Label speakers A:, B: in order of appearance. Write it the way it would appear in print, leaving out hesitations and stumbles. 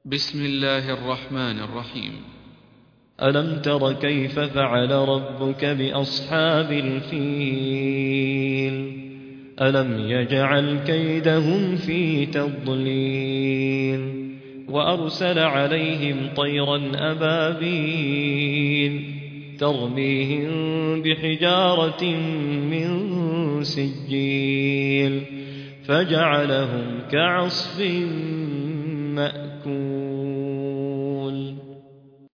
A: بسم الله الرحمن الرحيم.
B: ألم تر كيف فعل ربك بأصحاب الفيل ألم يجعل كيدهم في تضليل وأرسل عليهم طيرا أبابيل ترميهم بحجارة من سجيل فجعلهم كعصف مأكول.